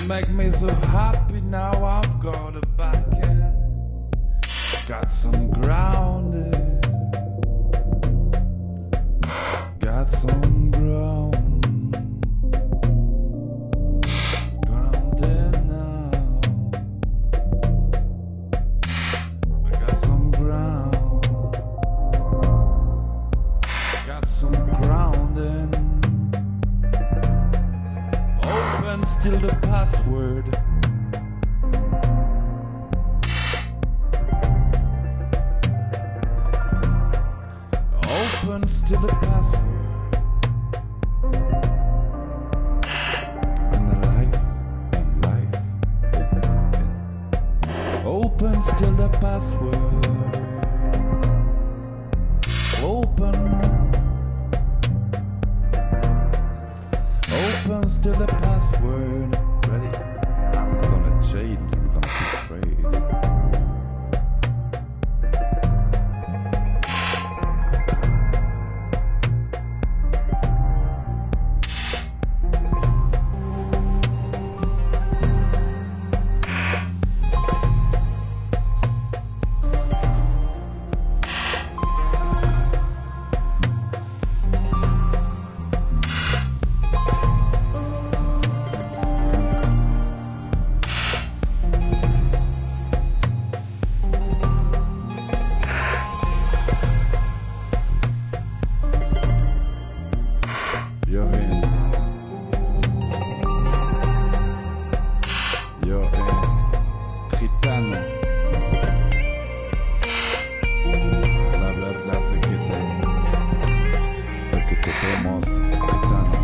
make me so happy now. I've got a back end, got some grounding, got some ground, grounded now. I got some ground, got some grounding. Open still the password. Open still the password. And the life, and life, and open still the password. Open. Open still the password. Ready? I'm gonna trade. I'm gonna betray. You're in. You're in. Gitano. La verdad sé que te vemos, gitano.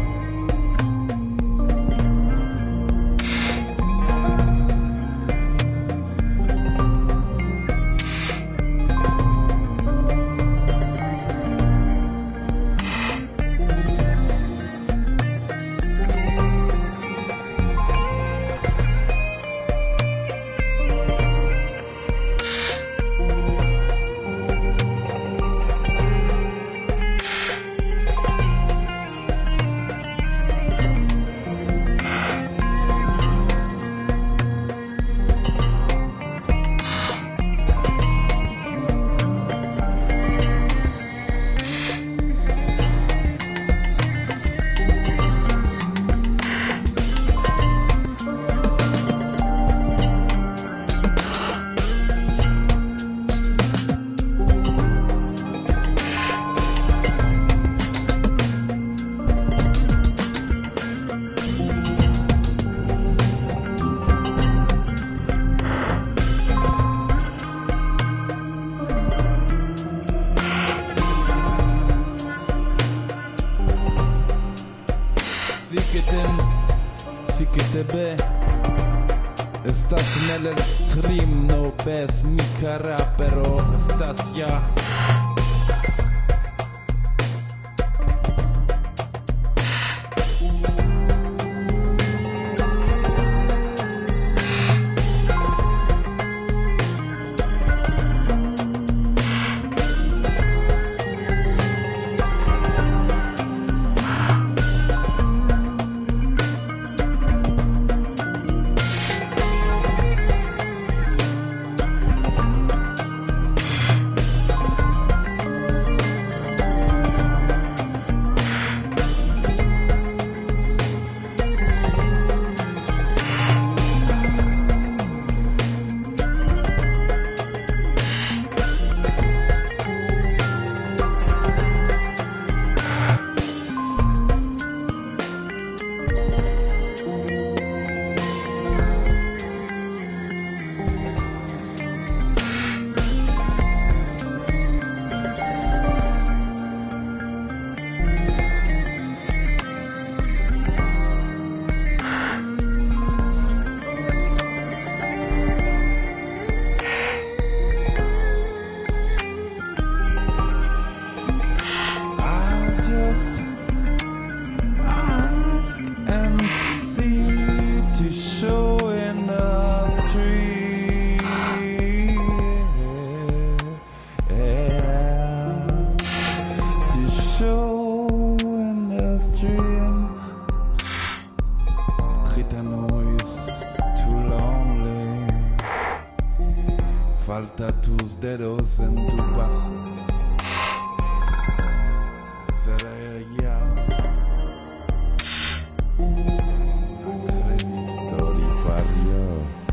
Sí que te ve. Estás en el stream, no ves mi cara, pero estás ya. Gitanois. Falta tus dedos en tu bajo. Seré ya Credit Story Barrio.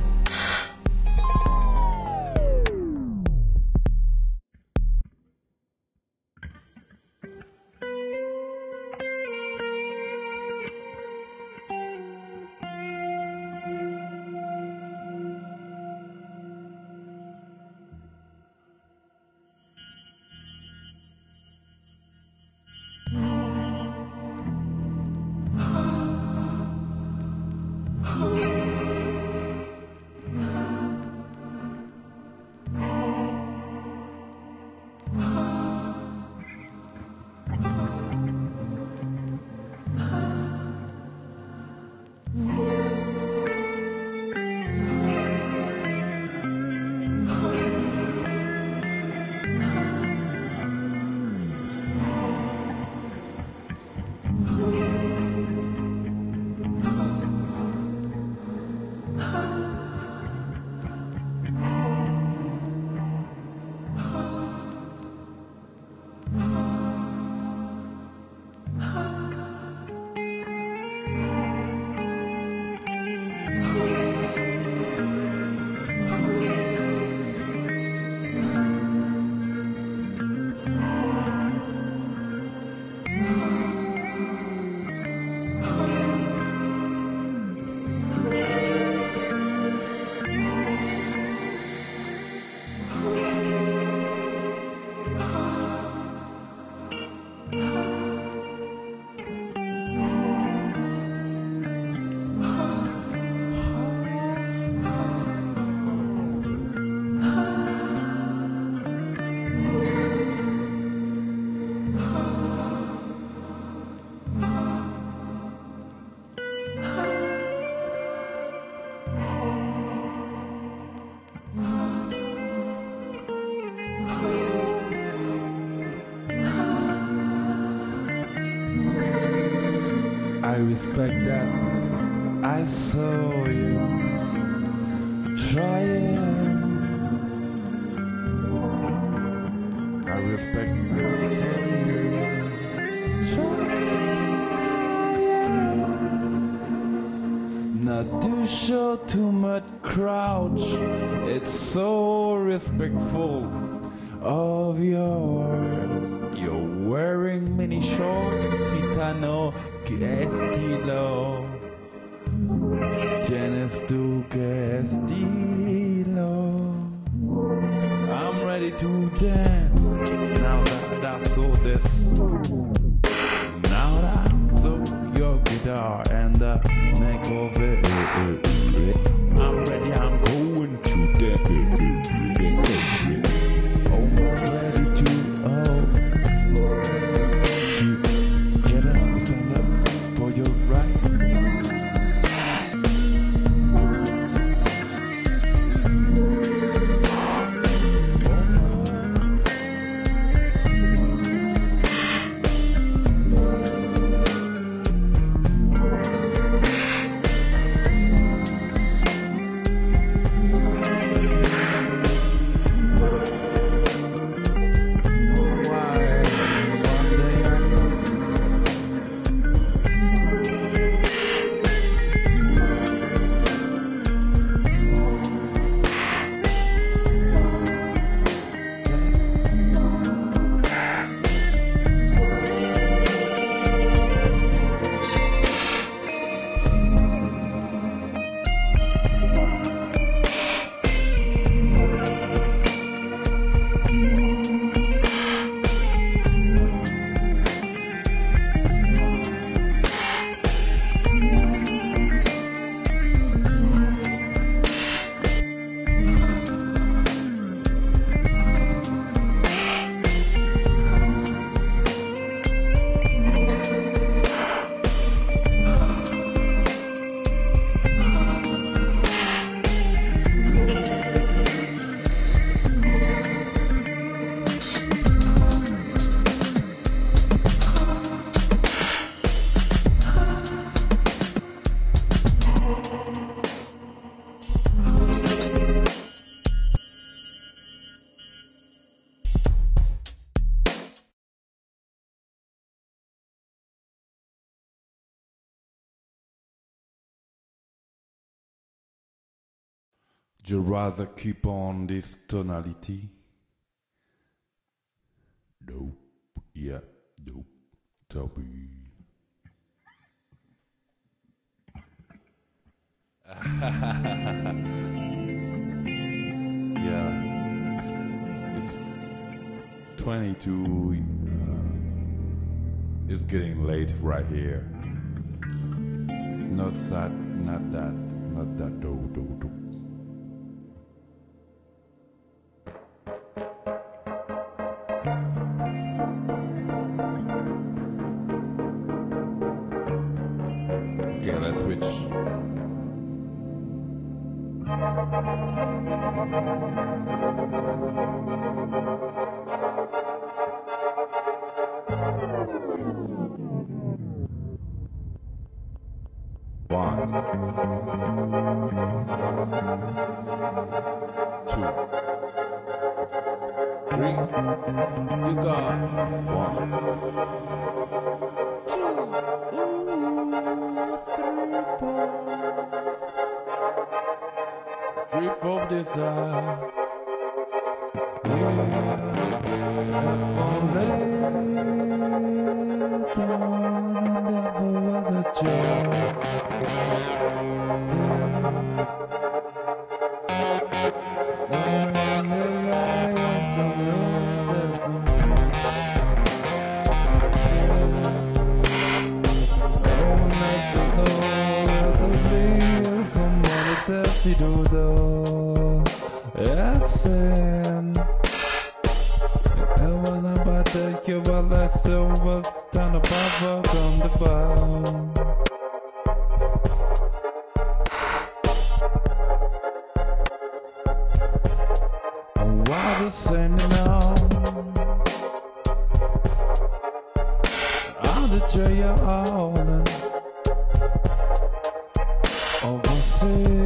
I respect that I saw you trying. I respect I saw you trying. Not to show too much crouch. It's so respectful of yours. You're wearing mini shorts, gitano, que estilo. Tienes tú que estilo. I'm ready to dance. Now that I saw this. Now that I saw your guitar and the neck of it. I'm ready, I'm going to dance. Almost ready to get up, stand up for your right. You rather keep on this tonality? Nope. Yeah, nope. Tell me. Yeah, it's 22. It's getting late right here. It's not that, not that, do. Okay, let's switch. One, two, three. You got one, two, three, four. 3, 4 desire. Yeah, for later on, never was a joke. Silver stand above us on the bow. And while the sending on, all the joy you're owning overseas.